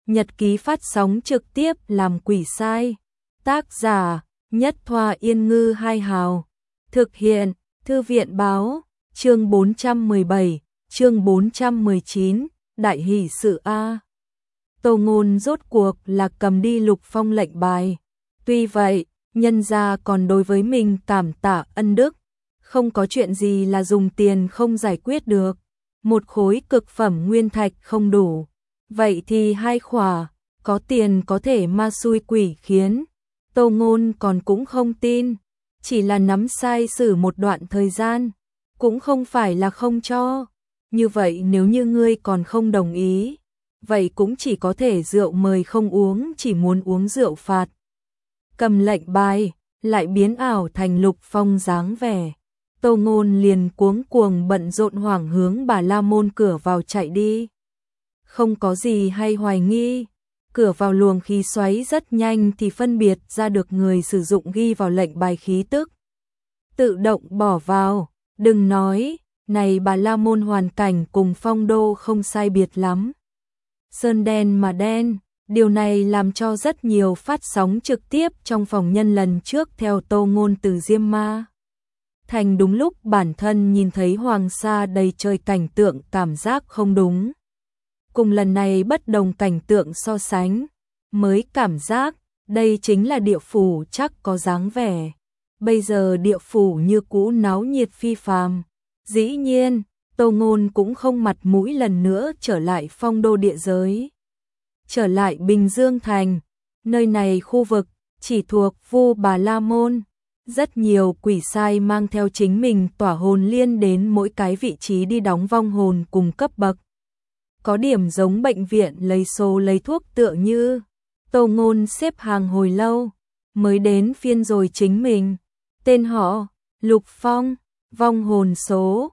Nhật ký phát sóng trực tiếp làm quỷ sai. Tác giả: Nhất Thoa Yên Ngư Hai Hào. Thực hiện: Thư viện báo. Chương 417, chương 419, đại hỷ sự A. Tô Ngôn rốt cuộc là cầm đi Lục Phong lệnh bài. Tuy vậy, nhân gia còn đối với mình cảm tạ ân đức. Không có chuyện gì là dùng tiền không giải quyết được. Một khối cực phẩm nguyên thạch không đủ. Vậy thì hai khỏa, có tiền có thể ma xui quỷ khiến. Tô Ngôn còn cũng không tin. Chỉ là nắm sai xử một đoạn thời gian. Cũng không phải là không cho. Như vậy nếu như ngươi còn không đồng ý, vậy cũng chỉ có thể rượu mời không uống, chỉ muốn uống rượu phạt. Cầm lệnh bài, lại biến ảo thành Lục Phong dáng vẻ. Tô Ngôn liền cuống cuồng bận rộn hoảng hướng Bà La Môn cửa vào chạy đi. Không có gì hay hoài nghi. Cửa vào luồng khí xoáy rất nhanh thì phân biệt ra được người sử dụng ghi vào lệnh bài khí tức. Tự động bỏ vào, đừng nói, này Bà La Môn hoàn cảnh cùng Phong Đô không sai biệt lắm. Sơn đen mà đen, điều này làm cho rất nhiều phát sóng trực tiếp trong phòng nhân lần trước theo Tô Ngôn từ Diêm Ma Thành đúng lúc bản thân nhìn thấy hoàng sa đầy trời cảnh tượng cảm giác không đúng. Cùng lần này bất đồng cảnh tượng so sánh, mới cảm giác đây chính là địa phủ chắc có dáng vẻ. Bây giờ địa phủ như cũ náo nhiệt phi phàm. Dĩ nhiên, Tô Ngôn cũng không mặt mũi lần nữa trở lại Phong Đô địa giới. Trở lại Bình Dương Thành, nơi này khu vực chỉ thuộc Vu Bà La Môn. Rất nhiều quỷ sai mang theo chính mình tỏa hồn liên đến mỗi cái vị trí đi đóng vong hồn cùng cấp bậc. Có điểm giống bệnh viện lấy số lấy thuốc tựa như. Tô Ngôn xếp hàng hồi lâu, mới đến phiên rồi chính mình. Tên họ, Lục Phong, vong hồn số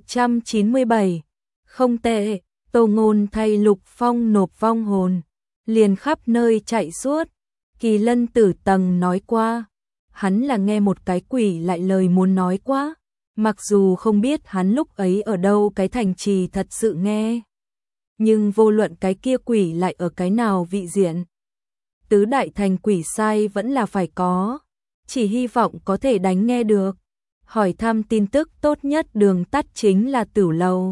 197. Không tệ, Tô Ngôn thay Lục Phong nộp vong hồn, liền khắp nơi chạy suốt. Kỳ Lân Tử Tầng nói qua, hắn là nghe một cái quỷ lại lời muốn nói quá, mặc dù không biết hắn lúc ấy ở đâu cái thành trì thật sự nghe. Nhưng vô luận cái kia quỷ lại ở cái nào vị diện, tứ đại thành quỷ sai vẫn là phải có, chỉ hy vọng có thể đánh nghe được. Hỏi thăm tin tức tốt nhất đường tắt chính là Tử Lầu.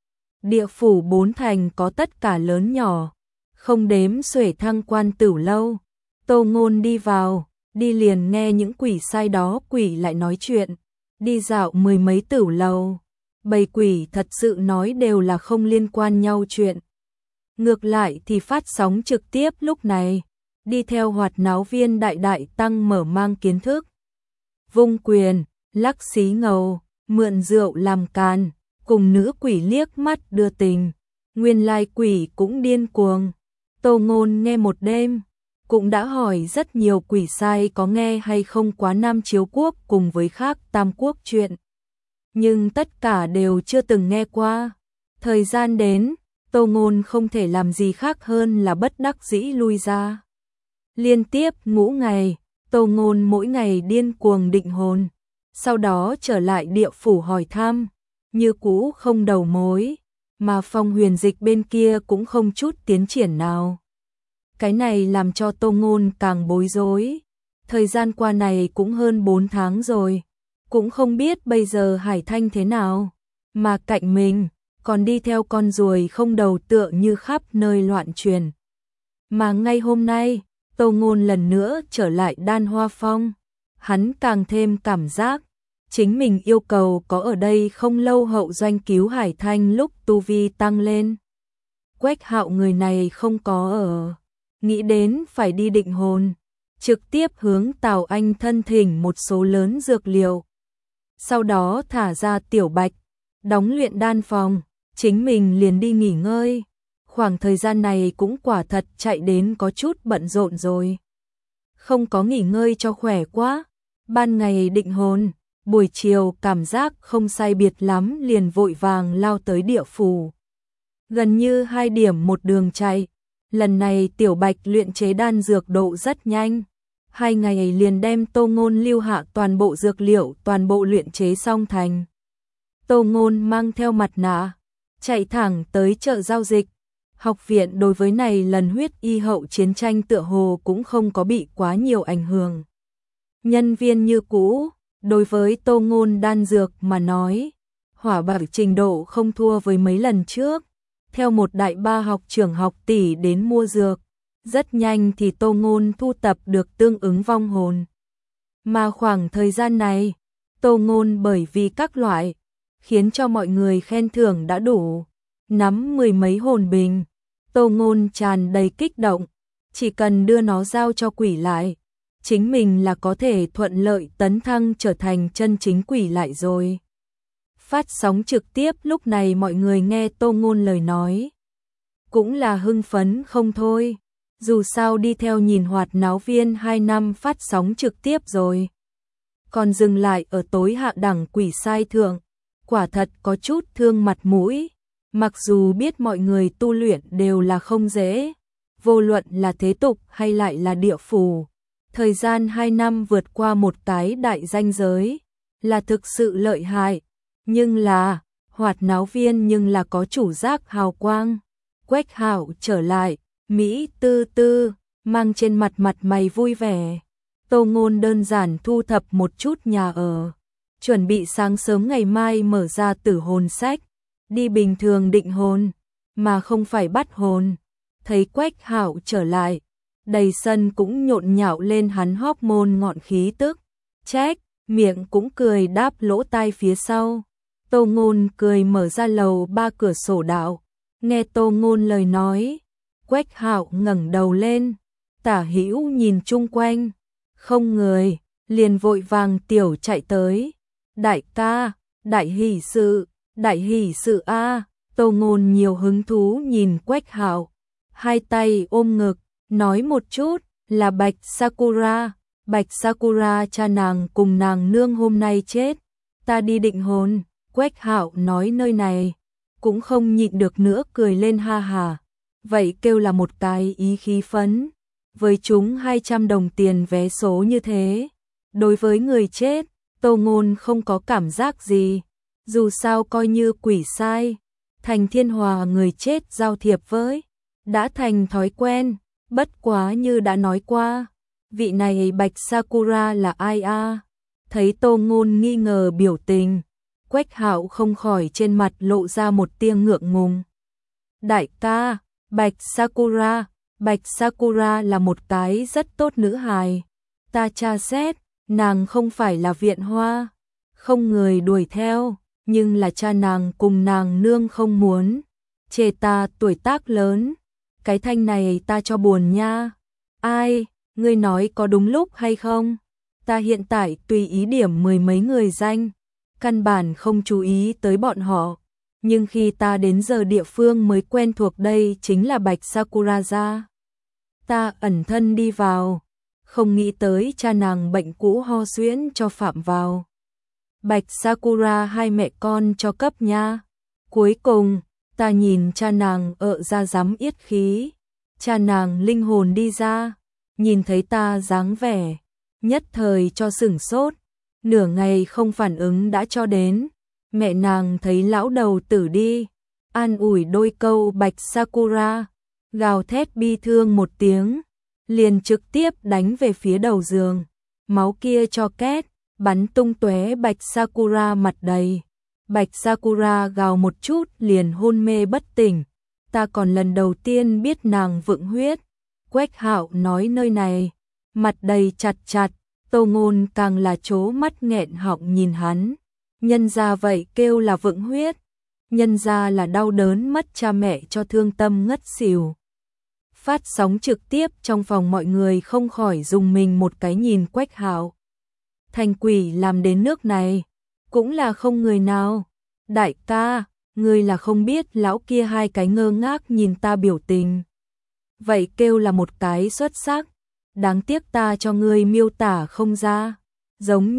Địa phủ 4 thành có tất cả lớn nhỏ, không đếm xuể thăng quan Tử Lâu. Tô Ngôn đi vào, đi liền nghe những quỷ sai đó quỷ lại nói chuyện, đi dạo mười mấy Tử Lầu. Bầy quỷ thật sự nói đều là không liên quan nhau chuyện. Ngược lại thì phát sóng trực tiếp lúc này, đi theo hoạt náo viên đại đại tăng mở mang kiến thức. Vung quyền, lắc xí ngầu, mượn rượu làm càn, cùng nữ quỷ liếc mắt đưa tình. Nguyên lai quỷ cũng điên cuồng. Tô Ngôn nghe một đêm, cũng đã hỏi rất nhiều quỷ sai có nghe hay không Quá Nam Chiếu Quốc cùng với khác Tam Quốc chuyện. Nhưng tất cả đều chưa từng nghe qua. Thời gian đến, Tô Ngôn không thể làm gì khác hơn là bất đắc dĩ lui ra. Liên tiếp ngũ ngày, Tô Ngôn mỗi ngày điên cuồng định hồn, sau đó trở lại địa phủ hỏi thăm, như cũ không đầu mối, mà Phong Huyền Dịch bên kia cũng không chút tiến triển nào. Cái này làm cho Tô Ngôn càng bối rối. Thời gian qua này cũng hơn 4 tháng rồi, cũng không biết bây giờ Hải Thanh thế nào, mà cạnh mình còn đi theo con ruồi không đầu tựa như khắp nơi loạn truyền. Mà ngay hôm nay, Tô Ngôn lần nữa trở lại Đan Hoa Phong, hắn càng thêm cảm giác chính mình yêu cầu có ở đây không lâu hậu doanh cứu Hải Thanh lúc tu vi tăng lên. Quách Hạo người này không có ở, nghĩ đến phải đi định hồn, trực tiếp hướng Tào Anh thân thỉnh một số lớn dược liệu. Sau đó thả ra Tiểu Bạch, đóng luyện đan phòng, chính mình liền đi nghỉ ngơi. Khoảng thời gian này cũng quả thật chạy đến có chút bận rộn rồi. Không có nghỉ ngơi cho khỏe quá. Ban ngày định hồn, buổi chiều cảm giác không sai biệt lắm liền vội vàng lao tới địa phủ. Gần như 2 điểm một đường chạy. Lần này Tiểu Bạch luyện chế đan dược độ rất nhanh. 2 ngày liền đem Tô Ngôn lưu hạ toàn bộ dược liệu toàn bộ luyện chế xong thành. Tô Ngôn mang theo mặt nạ, chạy thẳng tới chợ giao dịch. Học viện đối với này lần huyết y hậu chiến tranh tựa hồ cũng không có bị quá nhiều ảnh hưởng. Nhân viên như cũ, đối với Tô Ngôn đan dược mà nói, hỏa bảo trình độ không thua với mấy lần trước. Theo một đại ba học trưởng học tỷ đến mua dược, rất nhanh thì Tô Ngôn thu tập được tương ứng vong hồn. Mà khoảng thời gian này, Tô Ngôn bởi vì các loại, khiến cho mọi người khen thưởng đã đủ, nắm 10 mấy hồn bình. Tô Ngôn tràn đầy kích động, chỉ cần đưa nó giao cho quỷ lại, chính mình là có thể thuận lợi tấn thăng trở thành chân chính quỷ lại rồi. Phát sóng trực tiếp lúc này mọi người nghe Tô Ngôn lời nói, cũng là hưng phấn không thôi. Dù sao đi theo nhìn hoạt náo viên 2 năm phát sóng trực tiếp rồi, còn dừng lại ở tối hạ đẳng quỷ sai thượng, quả thật có chút thương mặt mũi. Mặc dù biết mọi người tu luyện đều là không dễ, vô luận là thế tục hay lại là địa phủ, thời gian 2 năm vượt qua một cái đại ranh giới là thực sự lợi hại, nhưng là hoạt náo viên nhưng là có chủ giác hào quang. Quách Hạo trở lại, Mỹ tư tư, mang trên mặt mày vui vẻ. Tô Ngôn đơn giản thu thập một chút nhà ở, chuẩn bị sáng sớm ngày mai mở ra tử hồn sách, đi bình thường định hồn, mà không phải bắt hồn. Thấy Quách Hạo trở lại, đầy sân cũng nhộn nhạo lên hắn hormone ngọn khí tức. Trách, miệng cũng cười đáp lỗ tai phía sau. Tô Ngôn cười mở ra lầu 3 cửa sổ đạo, nghe Tô Ngôn lời nói, Quách Hạo ngẩng đầu lên, tả hữu nhìn chung quanh, không người, liền vội vàng tiểu chạy tới. Đại ca, đại hỷ sự a. Tô Ngôn nhiều hứng thú nhìn Quách Hạo, hai tay ôm ngực, nói một chút, là Bạch Sakura cha nàng cùng nàng nương hôm nay chết, ta đi định hồn. Quách Hạo nói nơi này, cũng không nhịn được nữa cười lên ha hà. Vậy kêu là một cái ý khí phấn, với chúng 200 đồng tiền vé số như thế. Đối với người chết, Tô Ngôn không có cảm giác gì, dù sao coi như quỷ sai, thành Thiên Hòa người chết giao thiệp với, đã thành thói quen. Bất quá như đã nói qua, vị này Bạch Sakura là ai a? Thấy Tô Ngôn nghi ngờ biểu tình, Quách Hạo không khỏi trên mặt lộ ra một tia ngượng ngùng. Đại ca, Bạch Sakura là một cái rất tốt nữ hài, ta tra xét, nàng không phải là viện hoa, không người đuổi theo, nhưng là cha nàng cùng nàng nương không muốn, chê ta tuổi tác lớn, cái thanh này ta cho buồn nha. Ai, ngươi nói có đúng lúc hay không? Ta hiện tại tùy ý điểm 10 mấy người danh, căn bản không chú ý tới bọn họ, nhưng khi ta đến giờ địa phương mới quen thuộc đây chính là Bạch Sakura gia. Ta ẩn thân đi vào, không nghĩ tới cha nàng bệnh cũ ho suyễn cho phạm vào. Bạch Sakura hai mẹ con cho cấp nha. Cuối cùng, ta nhìn cha nàng ra dám yết khí, cha nàng linh hồn đi ra, nhìn thấy ta dáng vẻ, nhất thời cho sửng sốt, nửa ngày không phản ứng đã cho đến. Mẹ nàng thấy lão đầu tử đi, an ủi đôi câu Bạch Sakura, gào thét bi thương một tiếng, liền trực tiếp đánh về phía đầu giường, máu kia cho két, bắn tung tóe. Bạch Sakura mặt đầy. Bạch Sakura gào một chút liền hôn mê bất tỉnh, ta còn lần đầu tiên biết nàng vượng huyết. Quách Hạo nói nơi này, mặt đầy chặt chặt, Tô Ngôn càng là trố mắt nghẹn họng nhìn hắn. Nhân ra vậy kêu là vượng huyết, nhân ra là đau đớn mất cha mẹ cho thương tâm ngất xỉu. Phát sóng trực tiếp trong phòng mọi người không khỏi dùng mình một cái nhìn Quách Hạo. Thành quỷ làm đến nước này, cũng là không người nào. Đại ca, ngươi là không biết lão kia hai cái ngơ ngác nhìn ta biểu tình. Vậy kêu là một cái xuất sắc, đáng tiếc ta cho ngươi miêu tả không ra. Giống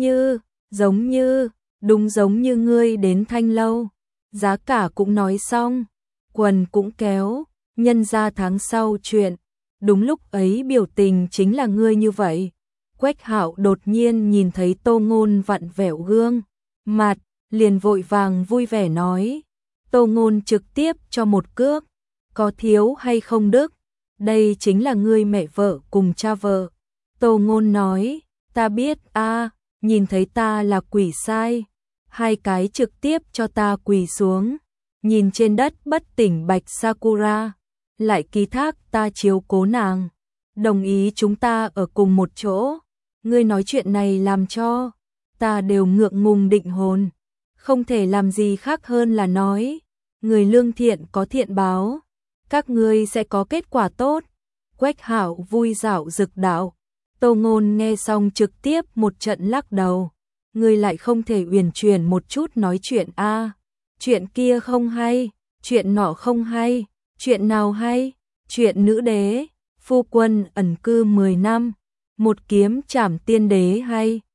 như, đúng giống như ngươi đến Thanh Lâu, giá cả cũng nói xong, quần cũng kéo, nhân ra tháng sau chuyện, đúng lúc ấy biểu tình chính là ngươi như vậy. Quách Hạo đột nhiên nhìn thấy Tô Ngôn vặn vẹo gương mặt, liền vội vàng vui vẻ nói. Tô Ngôn trực tiếp cho một cước, có thiếu hay không đức, đây chính là ngươi mẹ vợ cùng cha vợ. Tô Ngôn nói, ta biết a, nhìn thấy ta là quỷ sai, hai cái trực tiếp cho ta quỳ xuống, nhìn trên đất bất tỉnh Bạch Sakura, lại ký thác ta chiếu cố nàng, đồng ý chúng ta ở cùng một chỗ. Ngươi nói chuyện này làm cho ta đều ngượng ngùng định hồn, không thể làm gì khác hơn là nói, người lương thiện có thiện báo, các ngươi sẽ có kết quả tốt. Quách Hạo vui dạo dực đạo. Tô Ngôn nghe xong trực tiếp một trận lắc đầu, ngươi lại không thể uyển chuyển một chút nói chuyện a? Chuyện kia không hay, chuyện nọ không hay, chuyện nào hay? Chuyện nữ đế, phu quân ẩn cư 10 năm, một kiếm trảm tiên đế hay?